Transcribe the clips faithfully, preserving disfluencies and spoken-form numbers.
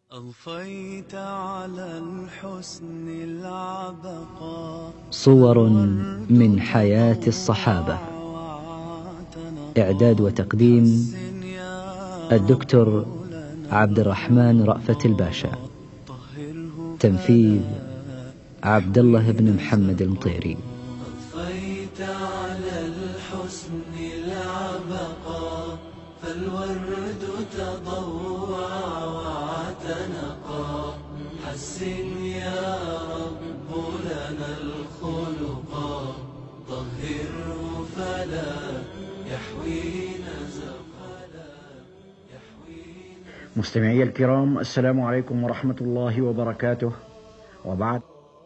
أضفيت على الحسن العبقى. صور من حياة الصحابة. إعداد وتقديم الدكتور عبد الرحمن رأفت الباشا. تنفيذ عبد الله بن محمد المطيري. أضفيت على الحسن العبقى، فالورد تضوع واعتنقا. حسن يا رب لنا الخلقا، طهره فلا يحوينا زفلا يحوينا. مستمعي الكرام، السلام عليكم ورحمة الله وبركاته. وبعد،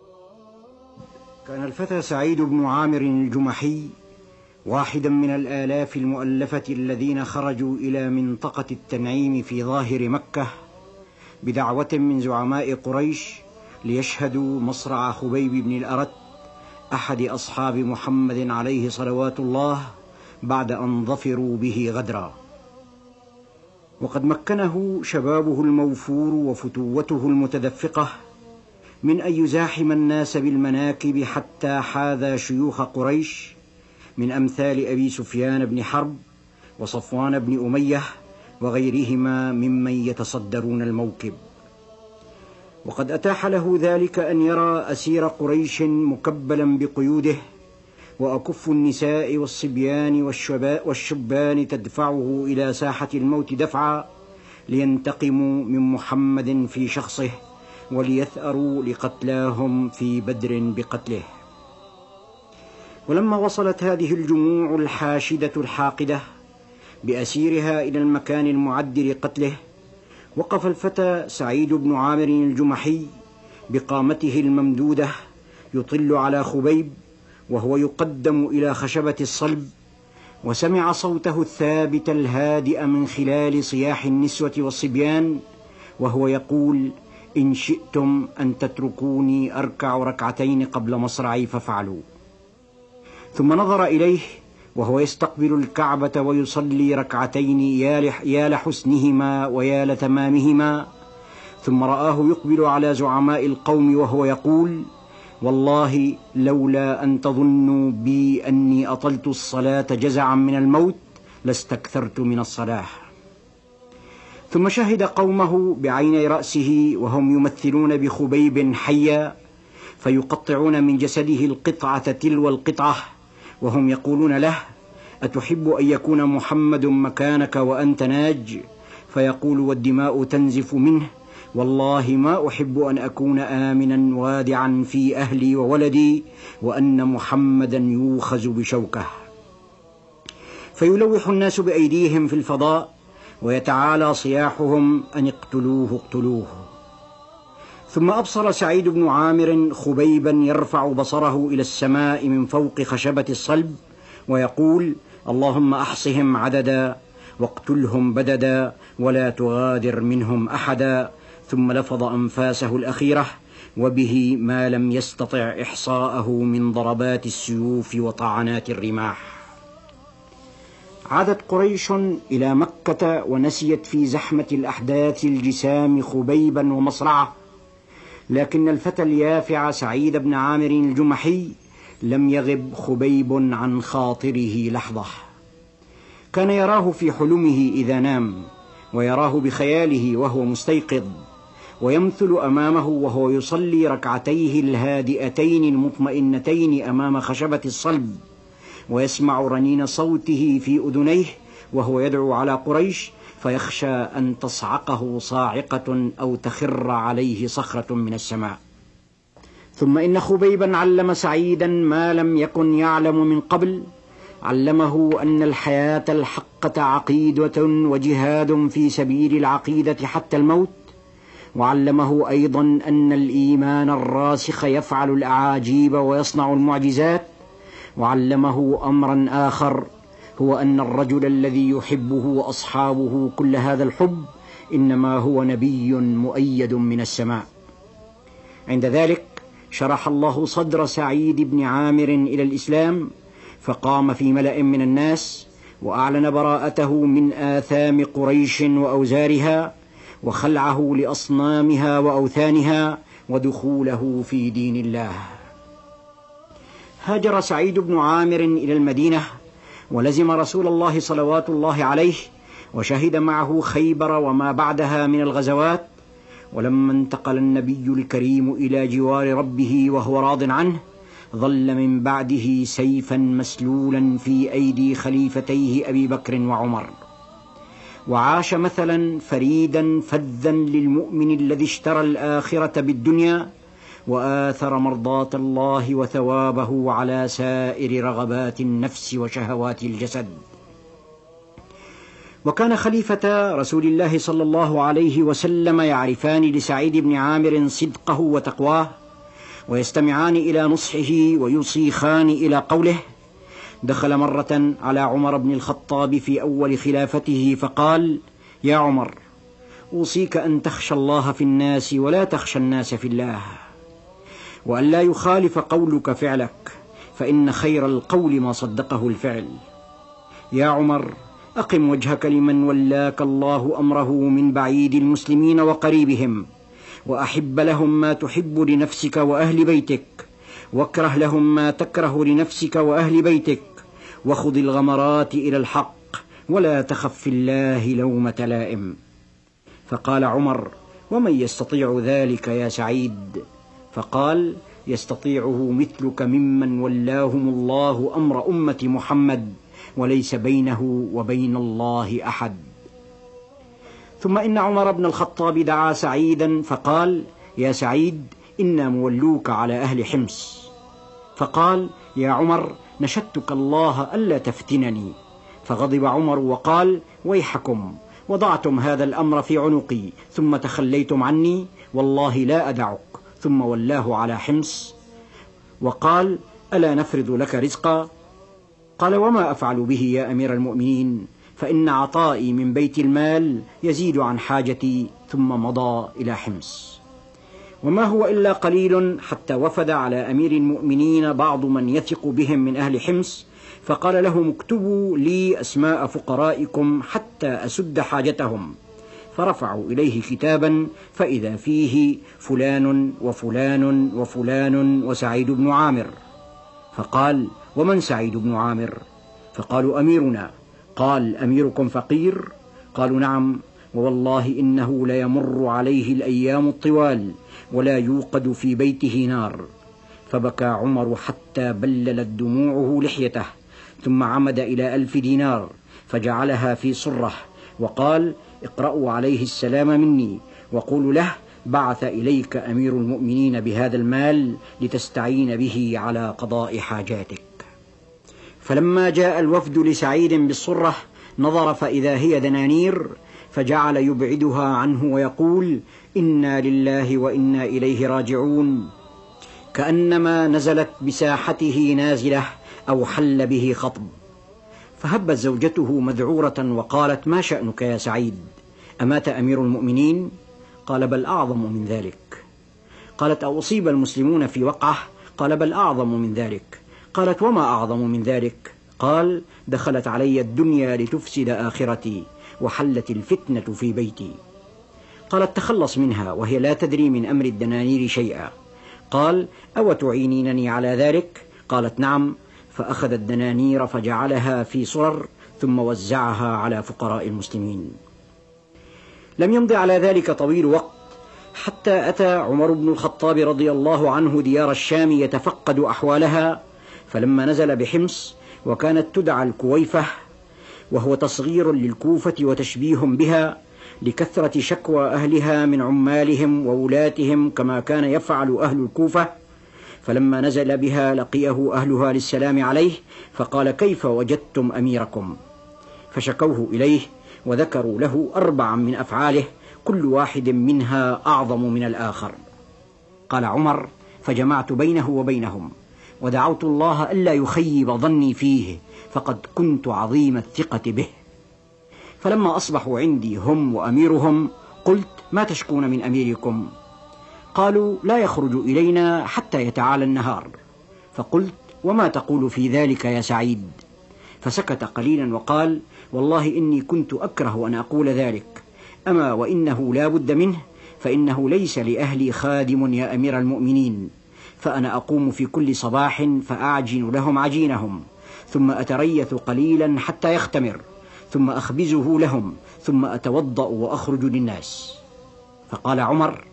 كان الفتى سعيد بن عامر الجمحي واحدا من الآلاف المؤلفة الذين خرجوا إلى منطقة التنعيم في ظاهر مكة بدعوة من زعماء قريش ليشهدوا مصرع خبيب بن الأرت أحد أصحاب محمد عليه صلوات الله بعد أن ظفروا به غدرا. وقد مكنه شبابه الموفور وفتوته المتدفقة من أن يزاحم الناس بالمناكب حتى حاذى شيوخ قريش من أمثال أبي سفيان بن حرب وصفوان بن أمية وغيرهما ممن يتصدرون الموكب. وقد أتاح له ذلك أن يرى أسير قريش مكبلا بقيوده، وأكف النساء والصبيان والشبان تدفعه إلى ساحة الموت دفعا لينتقموا من محمد في شخصه وليثأروا لقتلاهم في بدر بقتله. ولما وصلت هذه الجموع الحاشدة الحاقدة بأسيرها إلى المكان المعد لقتله، وقف الفتى سعيد بن عامر الجمحي بقامته الممدودة يطل على خبيب وهو يقدم إلى خشبة الصلب، وسمع صوته الثابت الهادئ من خلال صياح النسوة والصبيان وهو يقول: إن شئتم أن تتركوني أركع ركعتين قبل مصرعي فافعلوا. ثم نظر إليه وهو يستقبل الكعبة ويصلي ركعتين يا لحسنهما ويا لتمامهما، ثم رآه يقبل على زعماء القوم وهو يقول: والله لولا أن تظنوا بي أني أطلت الصلاة جزعا من الموت لاستكثرت من الصلاة. ثم شهد قومه بعيني رأسه وهم يمثلون بخبيب حيا، فيقطعون من جسده القطعة تلو القطعة وهم يقولون له: أتحب أن يكون محمد مكانك وأنت ناج؟ فيقول والدماء تنزف منه: والله ما أحب أن أكون آمنا وادعا في أهلي وولدي وأن محمدا يوخز بشوكه. فيلوح الناس بأيديهم في الفضاء ويتعالى صياحهم أن اقتلوه اقتلوه. ثم أبصر سعيد بن عامر خبيبا يرفع بصره إلى السماء من فوق خشبة الصلب ويقول: اللهم أحصهم عددا واقتلهم بددا ولا تغادر منهم أحدا. ثم لفظ أنفاسه الأخيرة وبه ما لم يستطع إحصاءه من ضربات السيوف وطعنات الرماح. عادت قريش إلى مكة ونسيت في زحمة الأحداث الجسام خبيبا ومصرعه، لكن الفتى اليافع سعيد بن عامر الجمحي لم يغب خبيب عن خاطره لحظة. كان يراه في حلمه إذا نام، ويراه بخياله وهو مستيقظ، ويمثل أمامه وهو يصلي ركعتيه الهادئتين المطمئنتين أمام خشبة الصلب، ويسمع رنين صوته في أذنيه وهو يدعو على قريش، فيخشى أن تصعقه صاعقة أو تخر عليه صخرة من السماء. ثم إن خبيبا علم سعيدا ما لم يكن يعلم من قبل، علمه أن الحياة الحقة عقيدة وجهاد في سبيل العقيدة حتى الموت، وعلمه أيضا أن الإيمان الراسخ يفعل الأعاجيب ويصنع المعجزات، وعلمه أمرا آخر هو أن الرجل الذي يحبه أصحابه كل هذا الحب إنما هو نبي مؤيد من السماء. عند ذلك شرح الله صدر سعيد بن عامر إلى الإسلام، فقام في ملأ من الناس وأعلن براءته من آثام قريش وأوزارها، وخلعه لأصنامها وأوثانها ودخوله في دين الله. هاجر سعيد بن عامر إلى المدينة ولزم رسول الله صلوات الله عليه، وشهد معه خيبر وما بعدها من الغزوات. ولما انتقل النبي الكريم إلى جوار ربه وهو راض عنه، ظل من بعده سيفا مسلولا في أيدي خليفتيه أبي بكر وعمر، وعاش مثلا فريدا فذا للمؤمن الذي اشترى الآخرة بالدنيا وآثر مرضاة الله وثوابه على سائر رغبات النفس وشهوات الجسد. وكان خليفة رسول الله صلى الله عليه وسلم يعرفان لسعيد بن عامر صدقه وتقواه، ويستمعان إلى نصحه ويصيخان إلى قوله. دخل مرة على عمر بن الخطاب في أول خلافته فقال: يا عمر، أوصيك أن تخشى الله في الناس ولا تخشى الناس في الله، وأن لا يخالف قولك فعلك، فإن خير القول ما صدقه الفعل. يا عمر، أقم وجهك لمن ولاك الله أمره من بعيد المسلمين وقريبهم، وأحب لهم ما تحب لنفسك وأهل بيتك، واكره لهم ما تكره لنفسك وأهل بيتك، وخذ الغمرات إلى الحق، ولا تخف في الله لومة لائم. فقال عمر: ومن يستطيع ذلك يا سعيد؟ فقال: يستطيعه مثلك ممن ولاهم الله أمر أمة محمد وليس بينه وبين الله أحد. ثم إن عمر بن الخطاب دعا سعيدا فقال: يا سعيد، إنا مولوك على أهل حمص. فقال: يا عمر، نشدتك الله ألا تفتنني. فغضب عمر وقال: ويحكم، وضعتم هذا الأمر في عنقي ثم تخليتم عني، والله لا أدعك. ثم ولاه على حمص وقال: ألا نفرض لك رزقا؟ قال: وما أفعل به يا أمير المؤمنين؟ فإن عطائي من بيت المال يزيد عن حاجتي. ثم مضى إلى حمص. وما هو إلا قليل حتى وفد على أمير المؤمنين بعض من يثق بهم من أهل حمص، فقال لهم: اكتبوا لي أسماء فقرائكم حتى أسد حاجتهم. فرفعوا إليه كتابا فإذا فيه فلان وفلان وفلان وسعيد بن عامر. فقال: ومن سعيد بن عامر؟ فقالوا: أميرنا. قال: أميركم فقير؟ قالوا: نعم، ووالله إنه ليمر عليه الأيام الطوال ولا يوقد في بيته نار. فبكى عمر حتى بللت دموعه لحيته، ثم عمد إلى ألف دينار فجعلها في صرة وقال: اقرأوا عليه السلام مني، وقولوا له: بعث إليك أمير المؤمنين بهذا المال لتستعين به على قضاء حاجاتك. فلما جاء الوفد لسعيد بالصرة نظر فإذا هي دنانير، فجعل يبعدها عنه ويقول: إنا لله وإنا إليه راجعون، كأنما نزلت بساحته نازلة أو حل به خطب. فهبت زوجته مذعورة وقالت: ما شأنك يا سعيد؟ أمات أمير المؤمنين؟ قال: بل أعظم من ذلك. قالت: أو أصيب المسلمون في وقعة؟ قال: بل أعظم من ذلك. قالت: وما أعظم من ذلك؟ قال: دخلت علي الدنيا لتفسد آخرتي، وحلت الفتنة في بيتي. قالت: تخلص منها وهي لا تدري من أمر الدنانير شيئا. قال: أو تعينينني على ذلك؟ قالت: نعم. فأخذ الدنانير فجعلها في صرر ثم وزعها على فقراء المسلمين. لم يمض على ذلك طويل وقت حتى أتى عمر بن الخطاب رضي الله عنه ديار الشام يتفقد أحوالها، فلما نزل بحمص وكانت تدعى الكويفة، وهو تصغير للكوفة وتشبيه بها لكثرة شكوى أهلها من عمالهم وولاتهم كما كان يفعل أهل الكوفة. فلما نزل بها لقيه أهلها للسلام عليه، فقال: كيف وجدتم أميركم؟ فشكوه إليه وذكروا له أربعا من أفعاله كل واحد منها أعظم من الآخر. قال عمر: فجمعت بينه وبينهم ودعوت الله ألا يخيب ظني فيه، فقد كنت عظيم الثقة به. فلما أصبحوا عندي هم وأميرهم قلت: ما تشكون من أميركم؟ قالوا: لا يخرج إلينا حتى يتعالى النهار. فقلت: وما تقول في ذلك يا سعيد؟ فسكت قليلا وقال: والله إني كنت أكره أن أقول ذلك، أما وإنه لا بد منه، فإنه ليس لأهلي خادم يا أمير المؤمنين، فأنا أقوم في كل صباح فأعجن لهم عجينهم، ثم أتريث قليلا حتى يختمر، ثم أخبزه لهم، ثم أتوضأ وأخرج للناس. فقال عمر: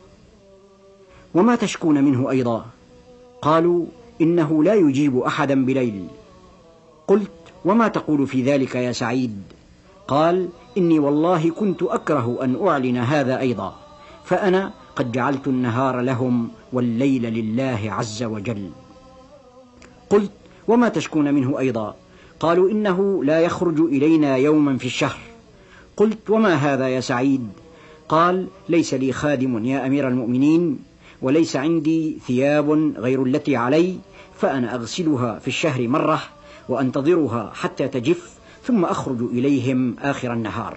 وما تشكون منه أيضا؟ قالوا: إنه لا يجيب أحدا بليل. قلت: وما تقول في ذلك يا سعيد؟ قال: إني والله كنت أكره أن أعلن هذا أيضا، فأنا قد جعلت النهار لهم والليل لله عز وجل. قلت: وما تشكون منه أيضا؟ قالوا: إنه لا يخرج إلينا يوما في الشهر. قلت: وما هذا يا سعيد؟ قال: ليس لي خادم يا أمير المؤمنين، وليس عندي ثياب غير التي علي، فأنا أغسلها في الشهر مرة وأنتظرها حتى تجف، ثم أخرج إليهم آخر النهار.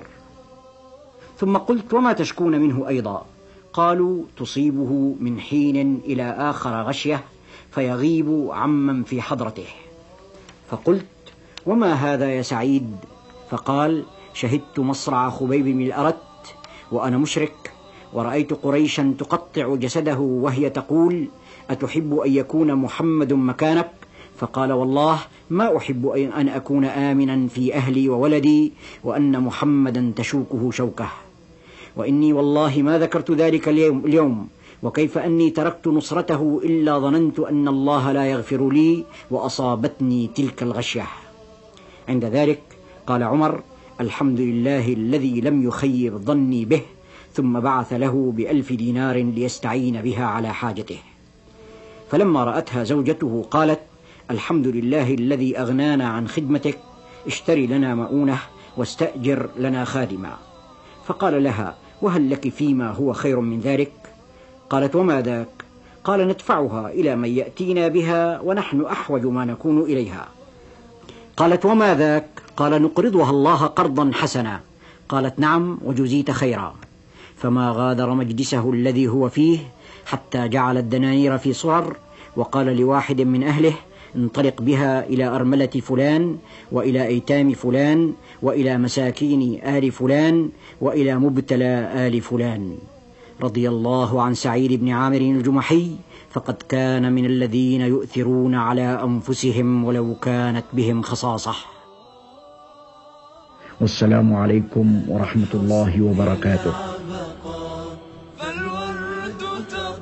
ثم قلت: وما تشكون منه أيضا؟ قالوا: تصيبه من حين إلى آخر غشية فيغيب عمن في حضرته. فقلت: وما هذا يا سعيد؟ فقال: شهدت مصرع خبيب بن الأرت وأنا مشرك، ورأيت قريشا تقطع جسده وهي تقول: أتحب أن يكون محمد مكانك؟ فقال: والله ما أحب أن أكون آمنا في أهلي وولدي وأن محمدا تشوكه شوكه، وإني والله ما ذكرت ذلك اليوم, اليوم وكيف أني تركت نصرته إلا ظننت أن الله لا يغفر لي وأصابتني تلك الغشية. عند ذلك قال عمر: الحمد لله الذي لم يخيب ظني به، ثم بعث له بألف دينار ليستعين بها على حاجته. فلما رأتها زوجته قالت: الحمد لله الذي أغنانا عن خدمتك، اشتري لنا مؤونة واستأجر لنا خادما. فقال لها: وهل لك فيما هو خير من ذلك؟ قالت: وما ذاك؟ قال: ندفعها إلى من يأتينا بها ونحن أحوج ما نكون إليها. قالت: وما ذاك؟ قال: نقرضها الله قرضا حسنا. قالت: نعم، وجزيت خيرا. فما غادر مجلسه الذي هو فيه حتى جعل الدنانير في صور، وقال لواحد من أهله: انطلق بها إلى أرملة فلان، وإلى أيتام فلان، وإلى مساكين آل فلان، وإلى مبتلى آل فلان. رضي الله عن سعيد بن عامر الجمحي، فقد كان من الذين يؤثرون على أنفسهم ولو كانت بهم خصاصة. والسلام عليكم ورحمة الله وبركاته. فالورد